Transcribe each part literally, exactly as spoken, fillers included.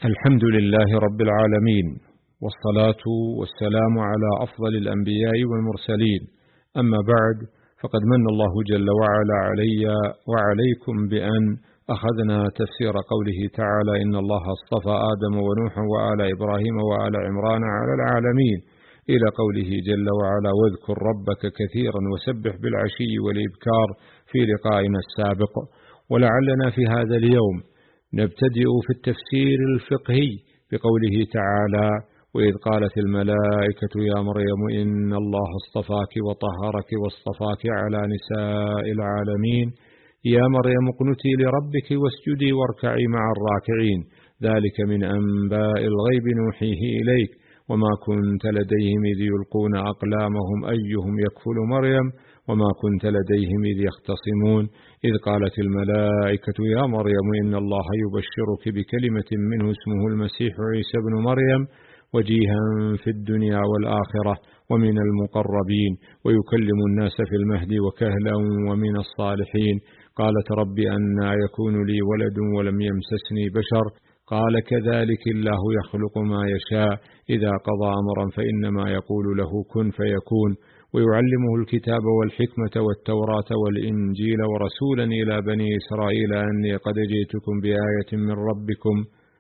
الحمد لله رب العالمين، والصلاة والسلام على أفضل الأنبياء والمرسلين. أما بعد، فقد من الله جل وعلا علي وعليكم بأن أخذنا تفسير قوله تعالى: إن الله اصطفى آدم ونوحا وآل إبراهيم وآل عمران على العالمين، إلى قوله جل وعلا: واذكر ربك كثيرا وسبح بالعشي والإبكار، في لقائنا السابق. ولعلنا في هذا اليوم نبتدئ في التفسير الفقهي بقوله تعالى: وإذ قالت الملائكة يا مريم إن الله اصطفاك وطهرك واصطفاك على نساء العالمين، يا مريم اقنتي لربك واسجدي واركعي مع الراكعين، ذلك من أنباء الغيب نوحيه إليك، وما كنت لديهم إذ يلقون أقلامهم أيهم يكفل مريم، وما كنت لديهم إذ يختصمون، إذ قالت الملائكة يا مريم إن الله يبشرك بكلمة منه اسمه المسيح عيسى بن مريم، وجيها في الدنيا والآخرة ومن المقربين، ويكلم الناس في المهد وكهلا ومن الصالحين. قالت رب أنى يكون لي ولد ولم يمسسني بشر، قال كذلك الله يخلق ما يشاء، إذا قضى أمرا فإنما يقول له كن فيكون. ويعلمه الكتاب والحكمة والتوراة والإنجيل ورسولا إلى بني إسرائيل أني قد جئتكم بآية من ربكم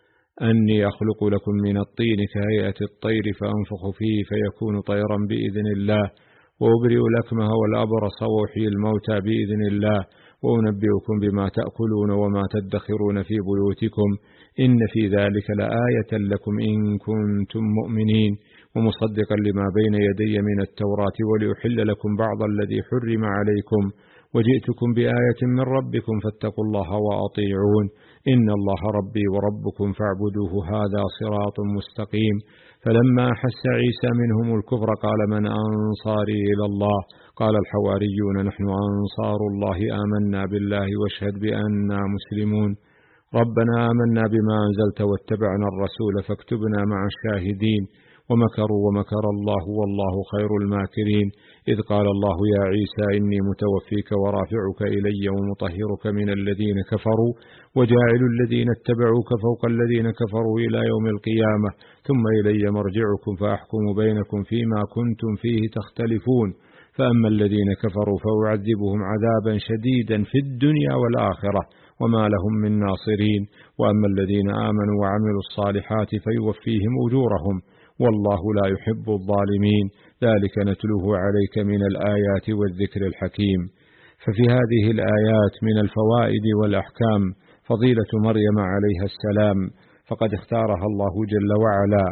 أني أخلق لكم من الطين كهيئة الطير فأنفخ فيه فيكون طيرا بإذن الله، وأبرئ الأكمه والأبرص وأحيي الموتى بإذن الله، وأنبئكم بما تأكلون وما تدخرون في بيوتكم، إن في ذلك لآية لكم إن كنتم مؤمنين، ومصدقا لما بين يدي من التوراة ولأحل لكم بعض الذي حرم عليكم، وجئتكم بآية من ربكم فاتقوا الله وأطيعون، إن الله ربي وربكم فاعبدوه، هذا صراط مستقيم. فلما أحس عيسى منهم الكفر قال من أنصاري إلى الله؟ قال الحواريون نحن أنصار الله، آمنا بالله واشهد بأننا مسلمون، ربنا آمنا بما أنزلت واتبعنا الرسول فاكتبنا مع الشاهدين. ومكروا ومكر الله والله خير الماكرين، إذ قال الله يا عيسى إني متوفيك ورافعك إلي ومطهرك من الذين كفروا وجاعل الذين اتبعوك فوق الذين كفروا إلى يوم القيامة، ثم إلي مرجعكم فأحكم بينكم فيما كنتم فيه تختلفون، فأما الذين كفروا فأعذبهم عذابا شديدا في الدنيا والآخرة وما لهم من ناصرين، وأما الذين آمنوا وعملوا الصالحات فيوفيهم أجورهم والله لا يحب الظالمين، ذلك نتلوه عليك من الآيات والذكر الحكيم. ففي هذه الآيات من الفوائد والأحكام فضيلة مريم عليها السلام، فقد اختارها الله جل وعلا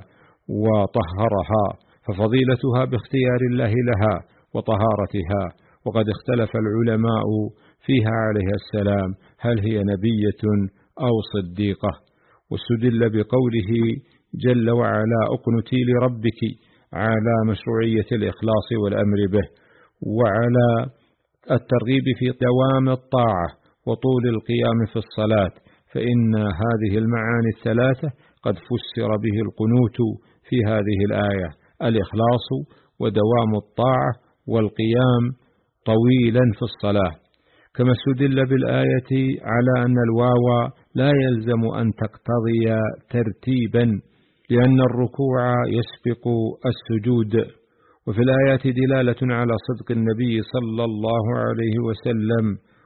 وطهرها، ففضيلتها باختيار الله لها وطهارتها. وقد اختلف العلماء فيها عليها السلام هل هي نبية أو صديقة، واستدل بقوله جل وعلا أقنتي لربك على مشروعية الإخلاص والأمر به، وعلى الترغيب في دوام الطاعة وطول القيام في الصلاة، فإن هذه المعاني الثلاثة قد فسر به القنوت في هذه الآية: الإخلاص ودوام الطاعة والقيام طويلا في الصلاة. كما استدل بالآية على أن الواو لا يلزم أن تقتضي ترتيبا، لأن الركوع يسبق السجود. وفي الآيات دلالة على صدق النبي صلى الله عليه وسلم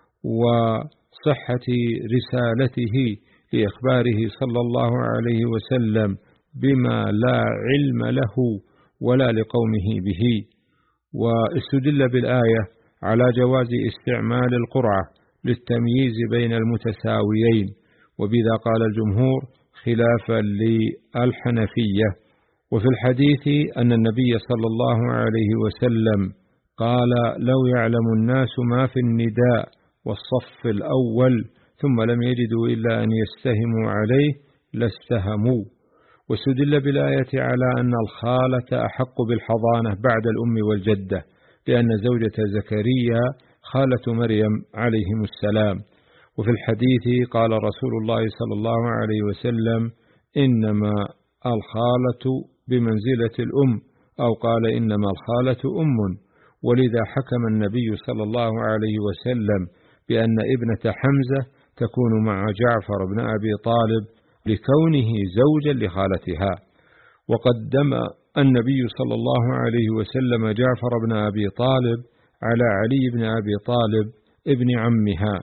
وصحة رسالته لإخباره صلى الله عليه وسلم بما لا علم له ولا لقومه به. واستدل بالآية على جواز استعمال القرعة للتمييز بين المتساويين، وبذا قال الجمهور خلافا للحنفية. وفي الحديث أن النبي صلى الله عليه وسلم قال: لو يعلم الناس ما في النداء والصف الأول ثم لم يجدوا إلا أن يستهموا عليه لاستهموا. واستدل بالآية على أن الخالة أحق بالحضانة بعد الأم والجدة، لأن زوجة زكريا خالة مريم عليهم السلام. وفي الحديث قال رسول الله صلى الله عليه وسلم: إنما الخالة بمنزلة الأم، أو قال إنما الخالة أم. ولذا حكم النبي صلى الله عليه وسلم بأن ابنة حمزة تكون مع جعفر بن أبي طالب لكونه زوجا لخالتها. وقدم النبي صلى الله عليه وسلم جعفر بن أبي طالب على علي بن أبي طالب ابن عمها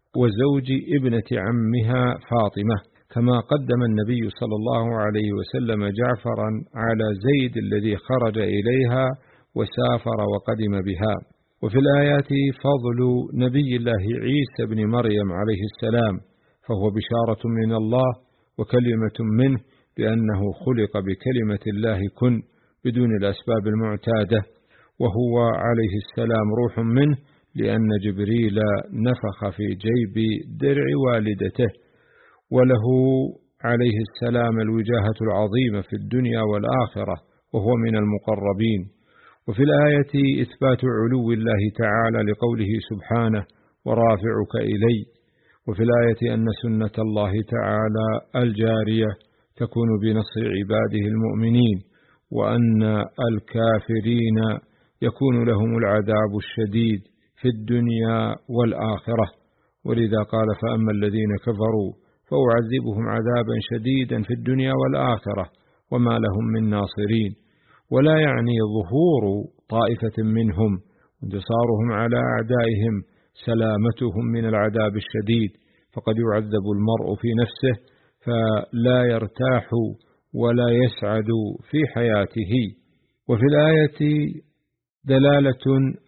وزوج ابنة عمها فاطمة، كما قدم النبي صلى الله عليه وسلم جعفرا على زيد الذي خرج إليها وسافر وقدم بها. وفي الآيات فضل نبي الله عيسى بن مريم عليه السلام، فهو بشارة من الله وكلمة منه بأنه خلق بكلمة الله كن بدون الأسباب المعتادة، وهو عليه السلام روح منه لأن جبريل نفخ في جيب درع والدته، وله عليه السلام الوجاهة العظيمة في الدنيا والآخرة، وهو من المقربين. وفي الآية إثبات علو الله تعالى لقوله سبحانه ورافعك إلي. وفي الآية أن سنة الله تعالى الجارية تكون بنصر عباده المؤمنين، وأن الكافرين يكون لهم العذاب الشديد في الدنيا والآخرة. ولذا قال فأما الذين كفروا فأعذبهم عذابا شديدا في الدنيا والآخرة وما لهم من ناصرين. ولا يعني ظهور طائفة منهم وانتصارهم على أعدائهم سلامتهم من العذاب الشديد، فقد يعذب المرء في نفسه فلا يرتاح ولا يسعد في حياته. وفي الآية دلالة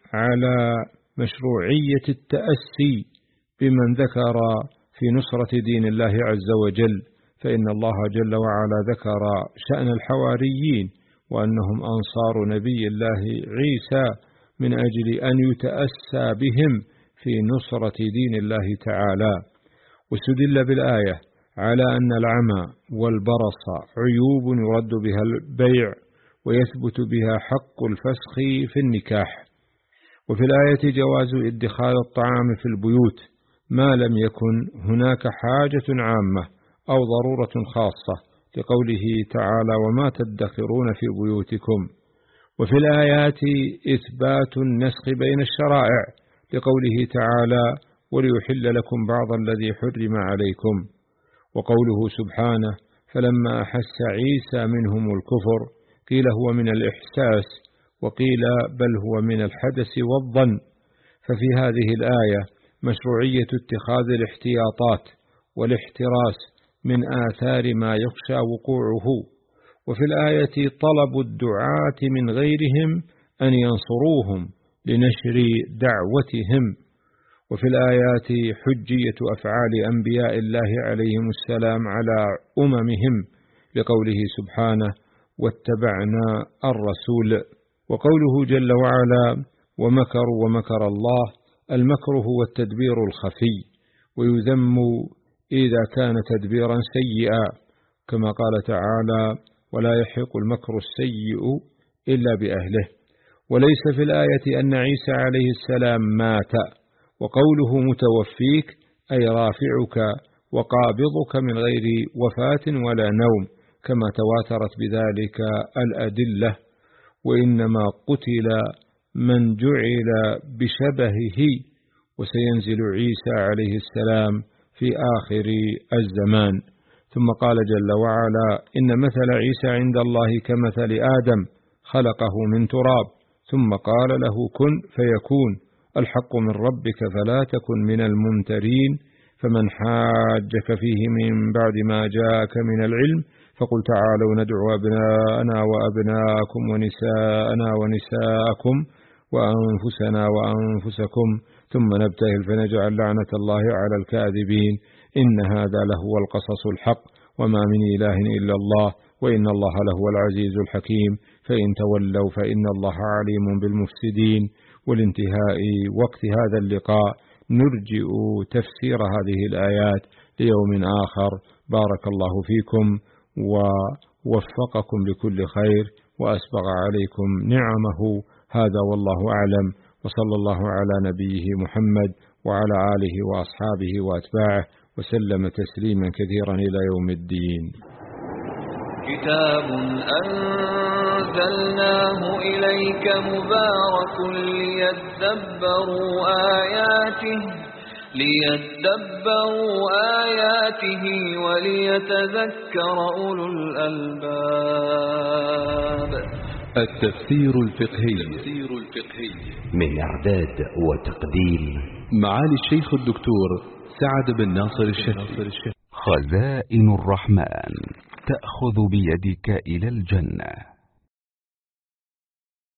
على مشروعية التأسي بمن ذكر في نصرة دين الله عز وجل، فإن الله جل وعلا ذكر شأن الحواريين وأنهم أنصار نبي الله عيسى من أجل أن يتأسى بهم في نصرة دين الله تعالى. واستدل بالآية على أن العمى والبرص عيوب يرد بها البيع ويثبت بها حق الفسخ في النكاح. وفي الآية جواز ادخال الطعام في البيوت ما لم يكن هناك حاجة عامة أو ضرورة خاصة، لقوله تعالى وما تدخرون في بيوتكم. وفي الآيات إثبات النسخ بين الشرائع، لقوله تعالى وليحل لكم بعض الذي حرم عليكم. وقوله سبحانه فلما أحس عيسى منهم الكفر قيل هو من الإحساس وقيل بل هو من الحدث والظن. ففي هذه الآية مشروعية اتخاذ الاحتياطات والاحتراس من آثار ما يخشى وقوعه. وفي الآية طلب الدعاة من غيرهم أن ينصروهم لنشر دعوتهم. وفي الآيات حجية أفعال أنبياء الله عليهم السلام على أممهم، لقوله سبحانه واتبعنا الرسول. وقوله جل وعلا ومكروا ومكر الله، المكر هو التدبير الخفي، ويذم إذا كان تدبيرا سيئا، كما قال تعالى ولا يحق المكر السيء إلا بأهله. وليس في الآية أن عيسى عليه السلام مات، وقوله متوفيك أي رافعك وقابضك من غير وفاة ولا نوم، كما تواترت بذلك الأدلة. وإنما قتل من جعل بشبهه، وسينزل عيسى عليه السلام في آخر الزمان. ثم قال جل وعلا إن مثل عيسى عند الله كمثل آدم خلقه من تراب ثم قال له كن فيكون، الحق من ربك فلا تكن من الممترين. فمن حاجك فيه من بعد ما جاءك من العلم فقل تعالوا ندعو أبناءنا وأبناءكم ونساءنا ونساءكم وأنفسنا وأنفسكم ثم نبتهل فنجعل لعنة الله على الكاذبين. إن هذا لهو القصص الحق وما من إله إلا الله وإن الله لهو العزيز الحكيم. فإن تولوا فإن الله عليم بالمفسدين. والانتهاء وقت هذا اللقاء نرجئ تفسير هذه الآيات ليوم آخر. بارك الله فيكم ووفقكم لكل خير وأسبغ عليكم نعمه. هذا والله أعلم، وصلى الله على نبيه محمد وعلى آله وأصحابه وأتباعه وسلم تسليما كثيرا إلى يوم الدين. كتاب أنزلناه إليك مبارك ليدبروا آياته ليدبروا آياته وليتذكر أولو الألباب. التفسير الفقهي من إعداد وتقديم معالي الشيخ الدكتور سعد بن ناصر الشافعي. خزائن الرحمن تأخذ بيدك إلى الجنة.